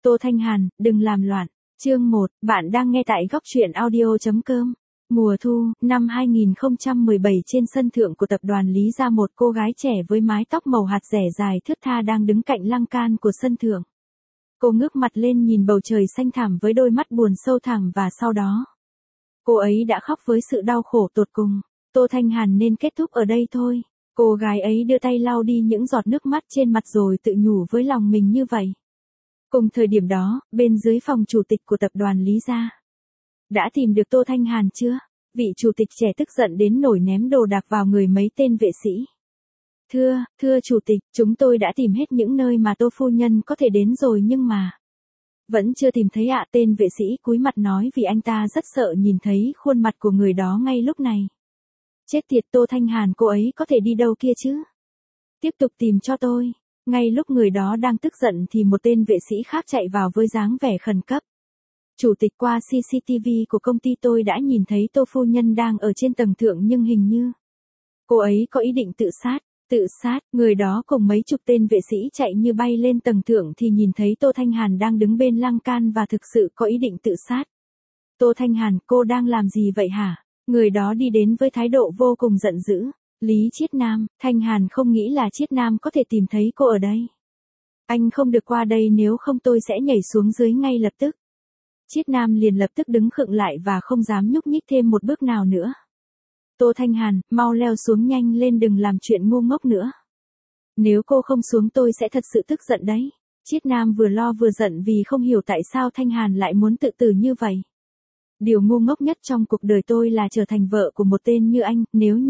Tô Thanh Hàn, đừng làm loạn. Chương 1, bạn đang nghe tại góc truyện audio.com. Mùa thu, năm 2017 trên sân thượng của tập đoàn Lý Gia, một cô gái trẻ với mái tóc màu hạt rẻ dài thướt tha đang đứng cạnh lan can của sân thượng. Cô ngước mặt lên nhìn bầu trời xanh thẳm với đôi mắt buồn sâu thẳm và sau đó, cô ấy đã khóc với sự đau khổ tột cùng. Tô Thanh Hàn nên kết thúc ở đây thôi. Cô gái ấy đưa tay lau đi những giọt nước mắt trên mặt rồi tự nhủ với lòng mình như vậy. Cùng thời điểm đó, bên dưới phòng chủ tịch của tập đoàn Lý Gia. Đã tìm được Tô Thanh Hàn chưa? Vị chủ tịch trẻ tức giận đến nổi ném đồ đạc vào người mấy tên vệ sĩ. Thưa chủ tịch, chúng tôi đã tìm hết những nơi mà Tô phu nhân có thể đến rồi nhưng mà vẫn chưa tìm thấy ạ. Tên vệ sĩ cúi mặt nói vì anh ta rất sợ nhìn thấy khuôn mặt của người đó ngay lúc này. Chết tiệt, Tô Thanh Hàn cô ấy có thể đi đâu kia chứ? Tiếp tục tìm cho tôi. Ngay lúc người đó đang tức giận thì một tên vệ sĩ khác chạy vào với dáng vẻ khẩn cấp. Chủ tịch, qua CCTV của công ty tôi đã nhìn thấy Tô phu nhân đang ở trên tầng thượng nhưng hình như cô ấy có ý định tự sát. Tự sát, người đó cùng mấy chục tên vệ sĩ chạy như bay lên tầng thượng thì nhìn thấy Tô Thanh Hàn đang đứng bên lan can và thực sự có ý định tự sát. Tô Thanh Hàn, cô đang làm gì vậy hả? Người đó đi đến với thái độ vô cùng giận dữ. Lý Chiết Nam, Thanh Hàn không nghĩ là Chiết Nam có thể tìm thấy cô ở đây. Anh không được qua đây, nếu không tôi sẽ nhảy xuống dưới ngay lập tức. Chiết Nam liền lập tức đứng khựng lại và không dám nhúc nhích thêm một bước nào nữa. Tô Thanh Hàn, mau leo xuống nhanh lên, đừng làm chuyện ngu ngốc nữa. Nếu cô không xuống tôi sẽ thật sự tức giận đấy. Chiết Nam vừa lo vừa giận vì không hiểu tại sao Thanh Hàn lại muốn tự tử như vậy. Điều ngu ngốc nhất trong cuộc đời tôi là trở thành vợ của một tên như anh.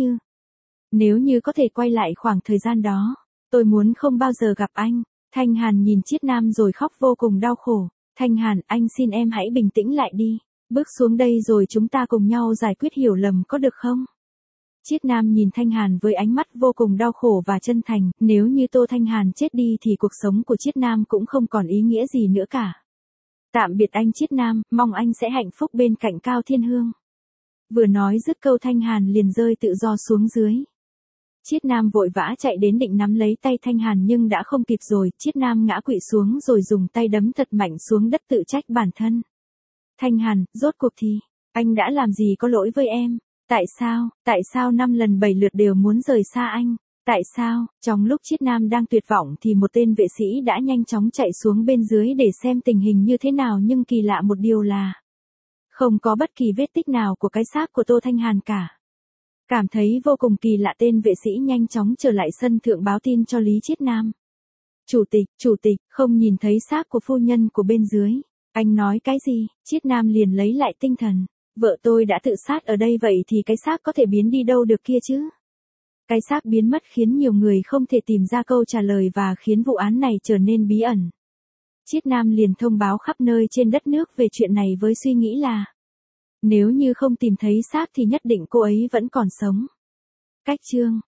Nếu như có thể quay lại khoảng thời gian đó, tôi muốn không bao giờ gặp anh. Thanh Hàn nhìn Chiết Nam rồi khóc vô cùng đau khổ. Thanh Hàn, anh xin em hãy bình tĩnh lại đi. Bước xuống đây rồi chúng ta cùng nhau giải quyết hiểu lầm có được không? Chiết Nam nhìn Thanh Hàn với ánh mắt vô cùng đau khổ và chân thành. Nếu như Tô Thanh Hàn chết đi thì cuộc sống của Chiết Nam cũng không còn ý nghĩa gì nữa cả. Tạm biệt anh Chiết Nam, mong anh sẽ hạnh phúc bên cạnh Cao Thiên Hương. Vừa nói dứt câu Thanh Hàn liền rơi tự do xuống dưới. Chiết Nam vội vã chạy đến định nắm lấy tay Thanh Hàn nhưng đã không kịp rồi. Chiết Nam ngã quỵ xuống rồi dùng tay đấm thật mạnh xuống đất tự trách bản thân. Thanh Hàn, rốt cuộc thì, anh đã làm gì có lỗi với em? Tại sao 5 lần 7 lượt đều muốn rời xa anh? Tại sao? Trong lúc Chiết Nam đang tuyệt vọng thì một tên vệ sĩ đã nhanh chóng chạy xuống bên dưới để xem tình hình như thế nào, nhưng kỳ lạ một điều là không có bất kỳ vết tích nào của cái xác của Tô Thanh Hàn cả. Cảm thấy vô cùng kỳ lạ, tên vệ sĩ nhanh chóng trở lại sân thượng báo tin cho Lý Chiết Nam. Chủ tịch, không nhìn thấy xác của phu nhân của bên dưới. Anh nói cái gì? Chiết Nam liền lấy lại tinh thần. Vợ tôi đã tự sát ở đây, vậy thì cái xác có thể biến đi đâu được kia chứ? Cái xác biến mất khiến nhiều người không thể tìm ra câu trả lời và khiến vụ án này trở nên bí ẩn. Chiết Nam liền thông báo khắp nơi trên đất nước về chuyện này với suy nghĩ là nếu như không tìm thấy xác thì nhất định cô ấy vẫn còn sống. Cách chương